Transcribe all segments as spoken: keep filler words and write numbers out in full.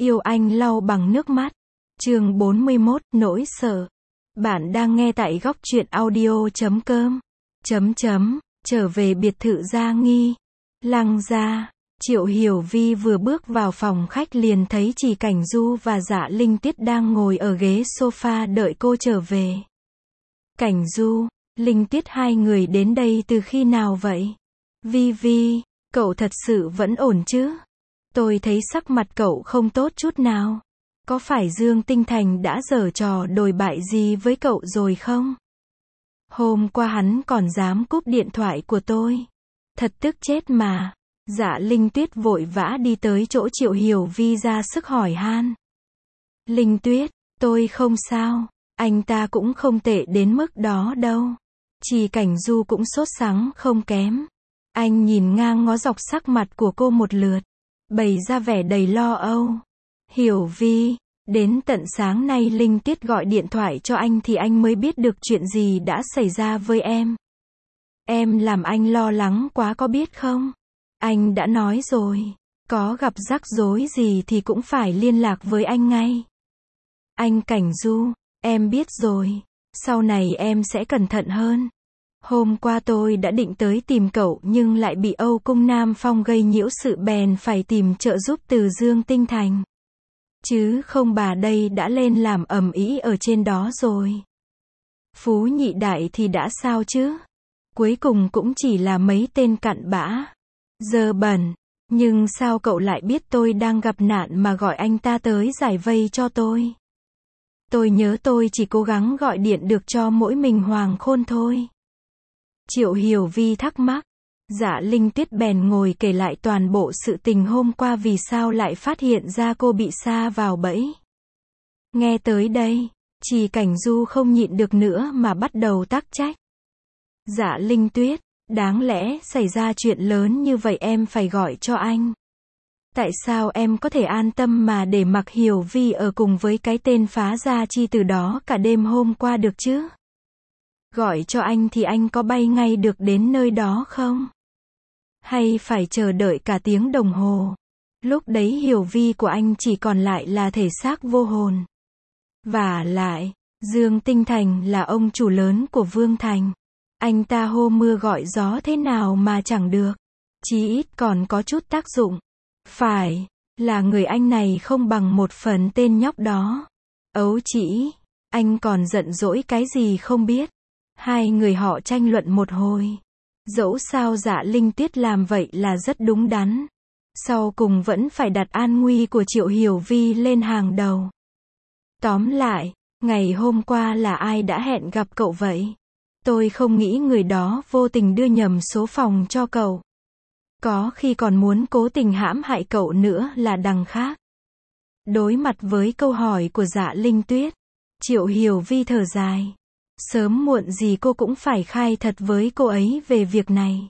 Yêu anh lau bằng nước mắt. Chương bốn mươi mốt, nỗi sợ. Bạn đang nghe tại góc truyện audio chấm com. Chấm chấm, trở về biệt thự Gia Nghi. Lăng gia. Triệu Hiểu Vi vừa bước vào phòng khách liền thấy Trì Cảnh Du và Dạ Linh Tuyết đang ngồi ở ghế sofa đợi cô trở về. Cảnh Du, Linh Tuyết hai người đến đây từ khi nào vậy? Vi Vi, cậu thật sự vẫn ổn chứ? Tôi thấy sắc mặt cậu không tốt chút nào. Có phải Dương Tinh Thành đã giở trò đồi bại gì với cậu rồi không? Hôm qua hắn còn dám cúp điện thoại của tôi. Thật tức chết mà. Dạ Linh Tuyết vội vã đi tới chỗ Triệu Hiểu Vi ra sức hỏi han. Linh Tuyết, tôi không sao. Anh ta cũng không tệ đến mức đó đâu. Trì Cảnh Du cũng sốt sắng không kém. Anh nhìn ngang ngó dọc sắc mặt của cô một lượt, bày ra vẻ đầy lo âu. Hiểu Vi, đến tận sáng nay Linh Tuyết gọi điện thoại cho anh thì anh mới biết được chuyện gì đã xảy ra với em. Em làm anh lo lắng quá có biết không? Anh đã nói rồi, có gặp rắc rối gì thì cũng phải liên lạc với anh ngay. Anh Cảnh Du, em biết rồi, sau này em sẽ cẩn thận hơn. Hôm qua tôi đã định tới tìm cậu nhưng lại bị Âu Cung Nam Phong gây nhiễu sự bèn phải tìm trợ giúp từ Dương Tinh Thành. Chứ không bà đây đã lên làm ầm ĩ ở trên đó rồi. Phú nhị đại thì đã sao chứ? Cuối cùng cũng chỉ là mấy tên cặn bã, dơ bẩn. Nhưng sao cậu lại biết tôi đang gặp nạn mà gọi anh ta tới giải vây cho tôi? Tôi nhớ tôi chỉ cố gắng gọi điện được cho mỗi mình Hoàng Khôn thôi. Triệu Hiểu Vi thắc mắc. Dạ Linh Tuyết bèn ngồi kể lại toàn bộ sự tình hôm qua vì sao lại phát hiện ra cô bị sa vào bẫy. Nghe tới đây, Trì Cảnh Du không nhịn được nữa mà bắt đầu tắc trách. Dạ Linh Tuyết, đáng lẽ xảy ra chuyện lớn như vậy em phải gọi cho anh. Tại sao em có thể an tâm mà để mặc Hiểu Vi ở cùng với cái tên phá gia chi từ đó cả đêm hôm qua được chứ? Gọi cho anh thì anh có bay ngay được đến nơi đó không? Hay phải chờ đợi cả tiếng đồng hồ? Lúc đấy Hiểu Vi của anh chỉ còn lại là thể xác vô hồn. Vả lại, Dương Tinh Thành là ông chủ lớn của Vương Thành. Anh ta hô mưa gọi gió thế nào mà chẳng được. Chí ít còn có chút tác dụng. Phải, là người anh này không bằng một phần tên nhóc đó. Ấu chỉ, anh còn giận dỗi cái gì không biết. Hai người họ tranh luận một hồi. Dẫu sao Dạ Linh Tuyết làm vậy là rất đúng đắn. Sau cùng vẫn phải đặt an nguy của Triệu Hiểu Vi lên hàng đầu. Tóm lại, ngày hôm qua là ai đã hẹn gặp cậu vậy? Tôi không nghĩ người đó vô tình đưa nhầm số phòng cho cậu. Có khi còn muốn cố tình hãm hại cậu nữa là đằng khác. Đối mặt với câu hỏi của Dạ Linh Tuyết, Triệu Hiểu Vi thở dài. Sớm muộn gì cô cũng phải khai thật với cô ấy về việc này.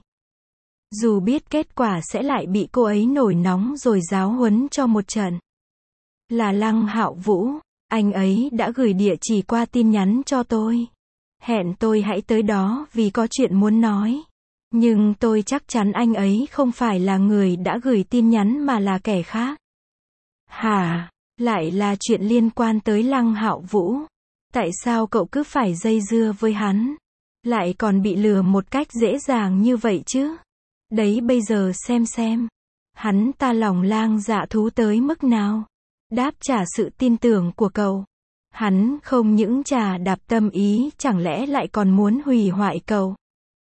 Dù biết kết quả sẽ lại bị cô ấy nổi nóng rồi giáo huấn cho một trận. Là Lăng Hạo Vũ, anh ấy đã gửi địa chỉ qua tin nhắn cho tôi. Hẹn tôi hãy tới đó vì có chuyện muốn nói. Nhưng tôi chắc chắn anh ấy không phải là người đã gửi tin nhắn mà là kẻ khác. Hả? Lại là chuyện liên quan tới Lăng Hạo Vũ? Tại sao cậu cứ phải dây dưa với hắn? Lại còn bị lừa một cách dễ dàng như vậy chứ? Đấy bây giờ xem xem. Hắn ta lòng lang dạ thú tới mức nào? Đáp trả sự tin tưởng của cậu. Hắn không những trà đạp tâm ý, chẳng lẽ lại còn muốn hủy hoại cậu?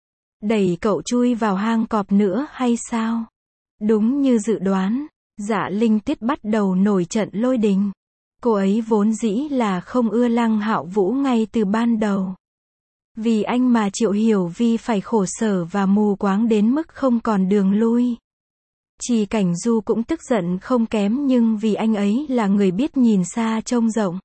Đẩy cậu chui vào hang cọp nữa hay sao? Đúng như dự đoán, Dạ Linh Tuyết bắt đầu nổi trận lôi đình. Cô ấy vốn dĩ là không ưa Lăng Hạo Vũ ngay từ ban đầu. Vì anh mà Triệu Hiểu Vi phải khổ sở và mù quáng đến mức không còn đường lui. Trì Cảnh Du cũng tức giận không kém nhưng vì anh ấy là người biết nhìn xa trông rộng.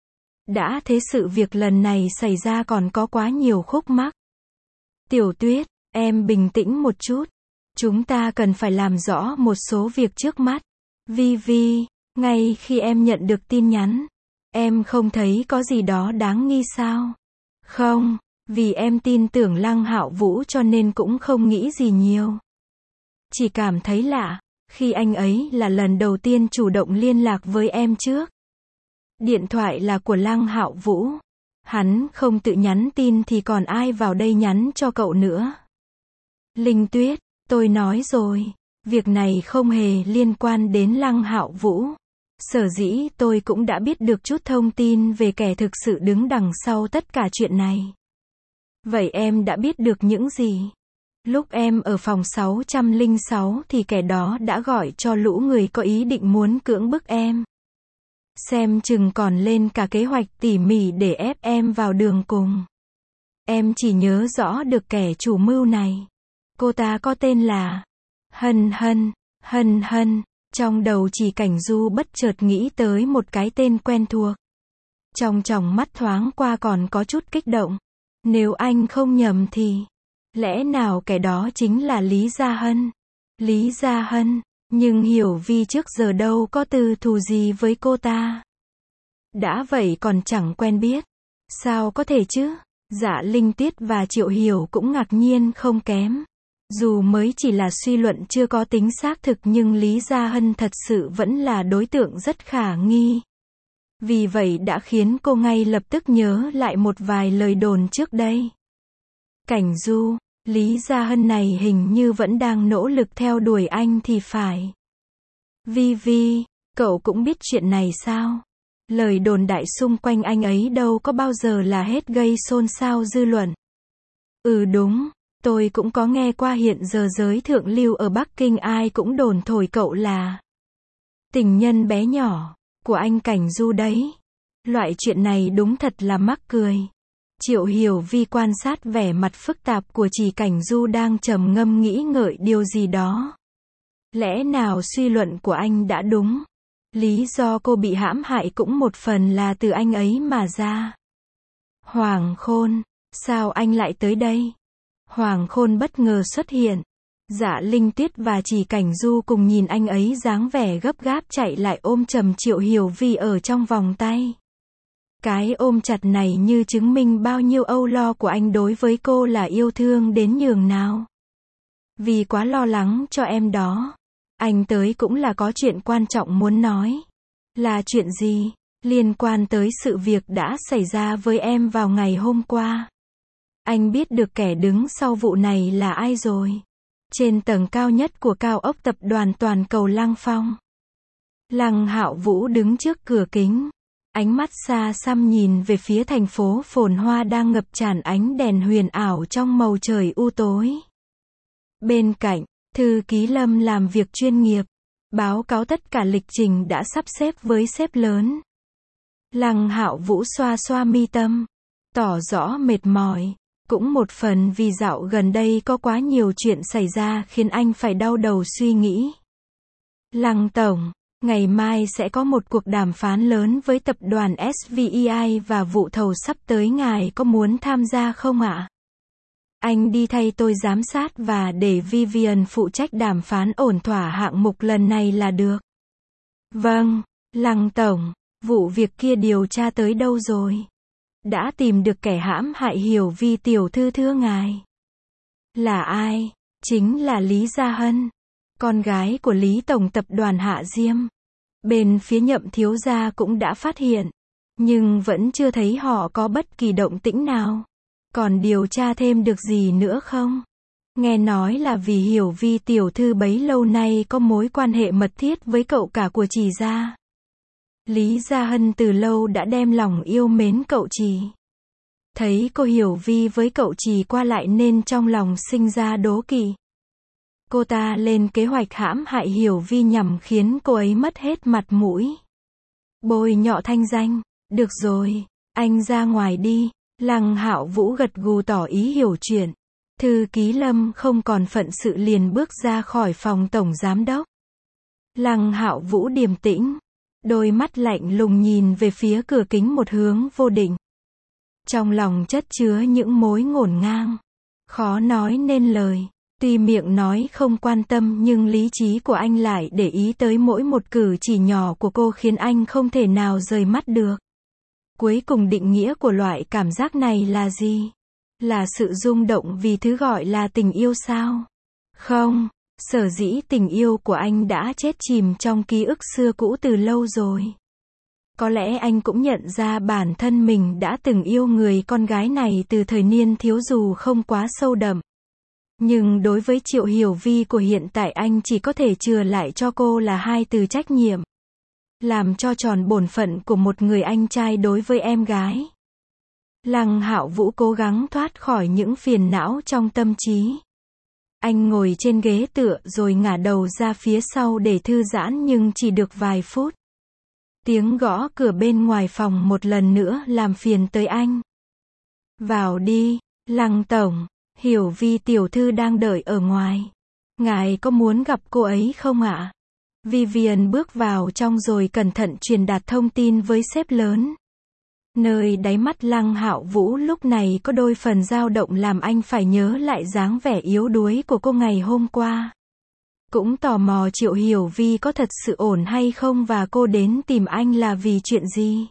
Đã thế sự việc lần này xảy ra còn có quá nhiều khúc mắc. Tiểu Tuyết, em bình tĩnh một chút. Chúng ta cần phải làm rõ một số việc trước mắt. Vi Vi, ngay khi em nhận được tin nhắn, em không thấy có gì đó đáng nghi sao? Không, vì em tin tưởng Lăng Hạo Vũ cho nên cũng không nghĩ gì nhiều. Chỉ cảm thấy lạ, Khi anh ấy là lần đầu tiên chủ động liên lạc với em trước. Điện thoại là của Lăng Hạo Vũ. Hắn không tự nhắn tin thì còn ai vào đây nhắn cho cậu nữa. Linh Tuyết, tôi nói rồi, việc này không hề liên quan đến Lăng Hạo Vũ. Sở dĩ tôi cũng đã biết được chút thông tin về kẻ thực sự đứng đằng sau tất cả chuyện này. Vậy em đã biết được những gì? Lúc em ở phòng sáu trăm lẻ sáu thì kẻ đó đã gọi cho lũ người có ý định muốn cưỡng bức em. Xem chừng còn lên cả kế hoạch tỉ mỉ để ép em vào đường cùng. Em chỉ nhớ rõ được kẻ chủ mưu này. Cô ta có tên là Hân Hân, Hân Hân. Trong đầu Chỉ Cảnh Du bất chợt nghĩ tới một cái tên quen thuộc. Trong tròng mắt thoáng qua còn có chút kích động. Nếu anh không nhầm thì, lẽ nào kẻ đó chính là Lý Gia Hân? Lý Gia Hân, nhưng Hiểu Vi trước giờ đâu có tư thù gì với cô ta. Đã vậy còn chẳng quen biết. Sao có thể chứ? Dạ Linh Tuyết và Triệu Hiểu cũng ngạc nhiên không kém. Dù mới chỉ là suy luận chưa có tính xác thực nhưng Lý Gia Hân thật sự vẫn là đối tượng rất khả nghi. Vì vậy đã khiến cô ngay lập tức nhớ lại một vài lời đồn trước đây. Cảnh Du, Lý Gia Hân này hình như vẫn đang nỗ lực theo đuổi anh thì phải. Vi Vi, cậu cũng biết chuyện này sao? Lời đồn đại xung quanh anh ấy đâu có bao giờ là hết gây xôn xao dư luận. Ừ đúng, tôi cũng có nghe qua hiện giờ giới thượng lưu ở Bắc Kinh ai cũng đồn thổi cậu là tình nhân bé nhỏ của anh Cảnh Du đấy. Loại chuyện này đúng thật là mắc cười. Triệu Hiểu Vi quan sát vẻ mặt phức tạp của Chỉ Cảnh Du đang trầm ngâm nghĩ ngợi điều gì đó. Lẽ nào suy luận của anh đã đúng? Lý do cô bị hãm hại cũng một phần là từ anh ấy mà ra. Hoàng Khôn, sao anh lại tới đây? Hoàng Khôn bất ngờ xuất hiện. Dạ Linh Tuyết và Chỉ Cảnh Du cùng nhìn anh ấy dáng vẻ gấp gáp chạy lại ôm chầm Triệu Hiểu Vi ở trong vòng tay. Cái ôm chặt này như chứng minh bao nhiêu âu lo của anh đối với cô là yêu thương đến nhường nào. Vì quá lo lắng cho em đó. Anh tới cũng là có chuyện quan trọng muốn nói. Là chuyện gì? Liên quan tới sự việc đã xảy ra với em vào ngày hôm qua. Anh biết được kẻ đứng sau vụ này là ai rồi. Trên tầng cao nhất của cao ốc tập đoàn toàn cầu Lăng Phong. Lăng Hạo Vũ đứng trước cửa kính. Ánh mắt xa xăm nhìn về phía thành phố phồn hoa đang ngập tràn ánh đèn huyền ảo trong màu trời u tối. Bên cạnh, thư ký Lâm làm việc chuyên nghiệp. Báo cáo tất cả lịch trình đã sắp xếp với sếp lớn. Lăng Hạo Vũ xoa xoa mi tâm. Tỏ rõ mệt mỏi. Cũng một phần vì dạo gần đây có quá nhiều chuyện xảy ra khiến anh phải đau đầu suy nghĩ. Lăng Tổng, ngày mai sẽ có một cuộc đàm phán lớn với tập đoàn ét vê e i và vụ thầu sắp tới ngài có muốn tham gia không ạ? Anh đi thay tôi giám sát và để Vivian phụ trách đàm phán ổn thỏa hạng mục lần này là được. Vâng, Lăng Tổng, vụ việc kia điều tra tới đâu rồi? Đã tìm được kẻ hãm hại Hiểu Vi tiểu thư thưa ngài. Là ai? Chính là Lý Gia Hân, con gái của Lý Tổng tập đoàn Hạ Diêm. Bên phía Nhậm thiếu gia cũng đã phát hiện, nhưng vẫn chưa thấy họ có bất kỳ động tĩnh nào. Còn điều tra thêm được gì nữa không? Nghe nói là vì Hiểu Vi tiểu thư bấy lâu nay có mối quan hệ mật thiết với cậu cả của Trì gia. Lý Gia Hân từ lâu đã đem lòng yêu mến cậu Trì. Thấy cô Hiểu Vi với cậu Trì qua lại nên trong lòng sinh ra đố kỵ. Cô ta lên kế hoạch hãm hại Hiểu Vi nhằm khiến cô ấy mất hết mặt mũi. Bôi nhọ thanh danh. Được rồi, anh ra ngoài đi. Lăng Hạo Vũ gật gù tỏ ý hiểu chuyện. Thư ký Lâm không còn phận sự liền bước ra khỏi phòng tổng giám đốc. Lăng Hạo Vũ điềm tĩnh, đôi mắt lạnh lùng nhìn về phía cửa kính một hướng vô định. Trong lòng chất chứa những mối ngổn ngang, khó nói nên lời. Tuy miệng nói không quan tâm nhưng lý trí của anh lại để ý tới mỗi một cử chỉ nhỏ của cô khiến anh không thể nào rời mắt được. Cuối cùng định nghĩa của loại cảm giác này là gì? Là sự rung động vì thứ gọi là tình yêu sao? Không, Sở dĩ tình yêu của anh đã chết chìm trong ký ức xưa cũ từ lâu rồi. Có lẽ anh cũng nhận ra bản thân mình đã từng yêu người con gái này từ thời niên thiếu dù không quá sâu đậm. Nhưng đối với Triệu Hiểu Vi của hiện tại anh chỉ có thể chừa lại cho cô là hai từ trách nhiệm. Làm cho tròn bổn phận của một người anh trai đối với em gái. Lăng Hạo Vũ cố gắng thoát khỏi những phiền não trong tâm trí. Anh ngồi trên ghế tựa rồi ngả đầu ra phía sau để thư giãn nhưng chỉ được vài phút. Tiếng gõ cửa bên ngoài phòng một lần nữa làm phiền tới anh. Vào đi, Lăng tổng, Hiểu Vi tiểu thư đang đợi ở ngoài. Ngài có muốn gặp cô ấy không ạ? Vivian bước vào trong rồi cẩn thận truyền đạt thông tin với sếp lớn. Nơi đáy mắt Lăng Hạo Vũ lúc này có đôi phần dao động làm anh phải nhớ lại dáng vẻ yếu đuối của cô ngày hôm qua. Cũng tò mò Triệu Hiểu Vi có thật sự ổn hay không và cô đến tìm anh là vì chuyện gì.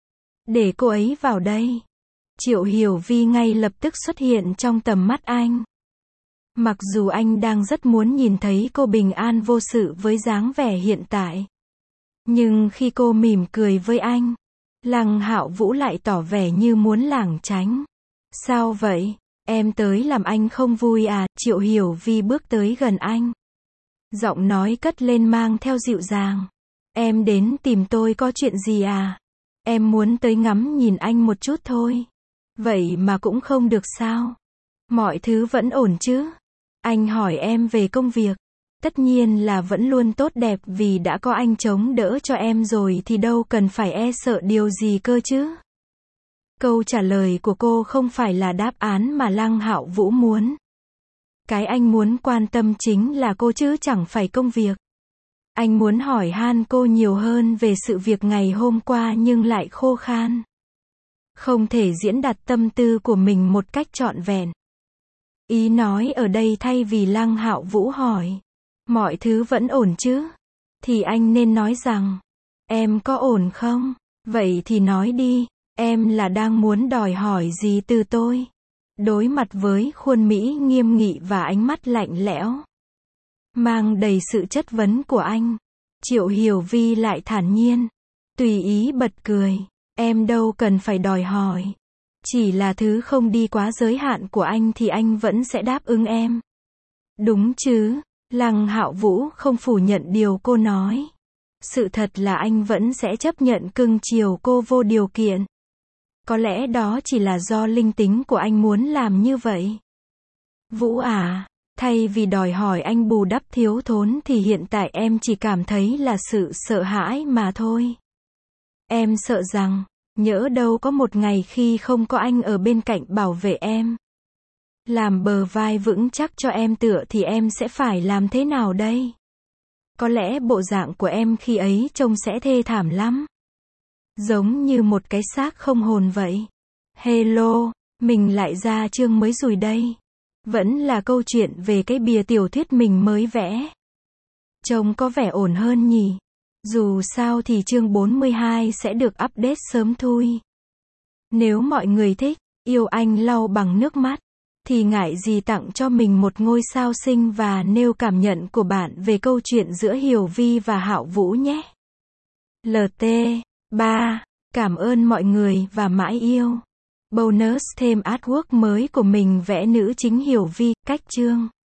Để cô ấy vào đây. Triệu Hiểu Vi ngay lập tức xuất hiện trong tầm mắt anh. Mặc dù anh đang rất muốn nhìn thấy cô bình an vô sự với dáng vẻ hiện tại. Nhưng khi cô mỉm cười với anh, Lăng Hạo Vũ lại tỏ vẻ như muốn lảng tránh. Sao vậy? Em tới làm anh không vui à? Triệu Hiểu Vi bước tới gần anh. Giọng nói cất lên mang theo dịu dàng. Em đến tìm tôi có chuyện gì à? Em muốn tới ngắm nhìn anh một chút thôi. Vậy mà cũng không được sao? Mọi thứ vẫn ổn chứ? Anh hỏi em về công việc. Tất nhiên là vẫn luôn tốt đẹp vì đã có anh chống đỡ cho em rồi thì đâu cần phải e sợ điều gì cơ chứ. Câu trả lời của cô không phải là đáp án mà Lăng Hạo Vũ muốn. Cái anh muốn quan tâm chính là cô chứ chẳng phải công việc. Anh muốn hỏi han cô nhiều hơn về sự việc ngày hôm qua nhưng lại khô khan. Không thể diễn đạt tâm tư của mình một cách trọn vẹn. Ý nói ở đây thay vì Lăng Hạo Vũ hỏi, mọi thứ vẫn ổn chứ? Thì anh nên nói rằng, em có ổn không? Vậy thì nói đi, em là đang muốn đòi hỏi gì từ tôi? Đối mặt với khuôn mỹ nghiêm nghị và ánh mắt lạnh lẽo, mang đầy sự chất vấn của anh, Triệu Hiểu Vi lại thản nhiên, tùy ý bật cười, em đâu cần phải đòi hỏi. Chỉ là thứ không đi quá giới hạn của anh thì anh vẫn sẽ đáp ứng em. Đúng chứ? Lăng Hạo Vũ không phủ nhận điều cô nói. Sự thật là anh vẫn sẽ chấp nhận cưng chiều cô vô điều kiện. Có lẽ đó chỉ là do linh tính của anh muốn làm như vậy. Vũ à, thay vì đòi hỏi anh bù đắp thiếu thốn thì hiện tại em chỉ cảm thấy là sự sợ hãi mà thôi. Em sợ rằng, nhỡ đâu có một ngày khi không có anh ở bên cạnh bảo vệ em, làm bờ vai vững chắc cho em tựa thì em sẽ phải làm thế nào đây? Có lẽ bộ dạng của em khi ấy trông sẽ thê thảm lắm. Giống như một cái xác không hồn vậy. Hello, mình lại ra chương mới rồi đây. Vẫn là câu chuyện về cái bìa tiểu thuyết mình mới vẽ. Trông có vẻ ổn hơn nhỉ? Dù sao thì chương bốn mươi hai sẽ được update sớm thôi. Nếu mọi người thích, yêu anh lau bằng nước mắt, thì ngại gì tặng cho mình một ngôi sao xinh và nêu cảm nhận của bạn về câu chuyện giữa Hiểu Vi và Hạo Vũ nhé. lờ tê ba. Cảm ơn mọi người và mãi yêu. Bonus thêm artwork mới của mình vẽ nữ chính Hiểu Vi, cách chương.